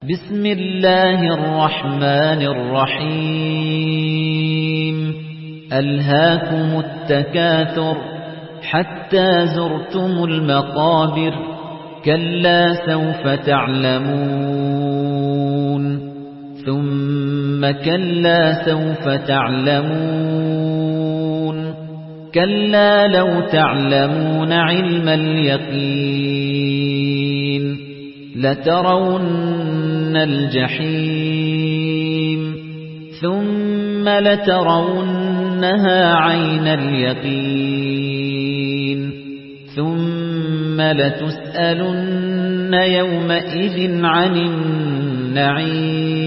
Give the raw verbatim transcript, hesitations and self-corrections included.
بسم الله الرحمن الرحيم ألهاكم التكاثر حتى زرتم المقابر كلا سوف تعلمون ثم كلا سوف تعلمون كلا لو تعلمون علم اليقين لترون الجحيم ثم لترونها عين اليقين ثم لتسألن يومئذ عن النعيم